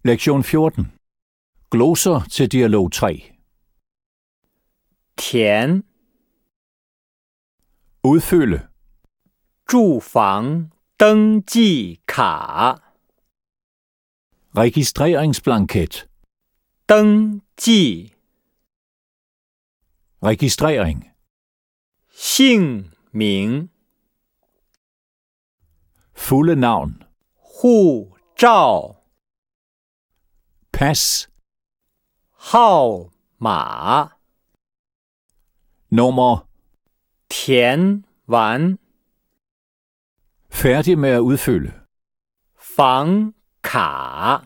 Lektion 14. Gloser til dialog 3. 填 Udfylde. 住房登记卡 Registreringsblanket. 登记 Registrering. 姓名 Fulde navn. 护照 Pas. 号码 Nummer. 填完 Færdig med at udfylde. 房卡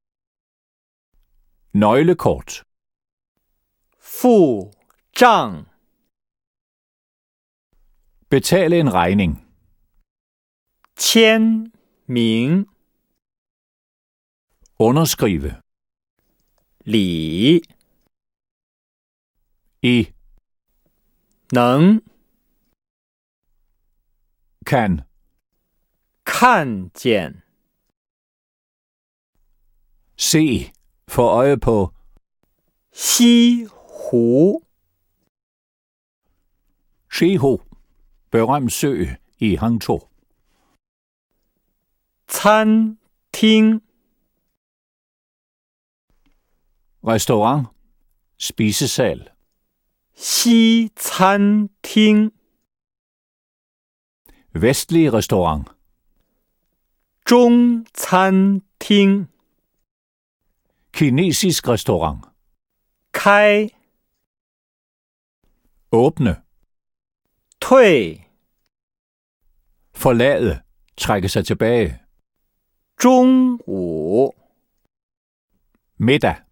Nøglekort. 付账 Betale en regning. 签名 Underskrive. 礼 I. 能 Kan. 看见 Se. Få øje på. 西湖 Shiho. Berømt sø i Hangzhou. 餐厅 Restaurant. Spisesal. 西餐厅 Vestlig restaurant. 中餐厅 Kinesisk restaurant. 开 Åbne. 退 Forlade. Trække sig tilbage. 中午 Middag.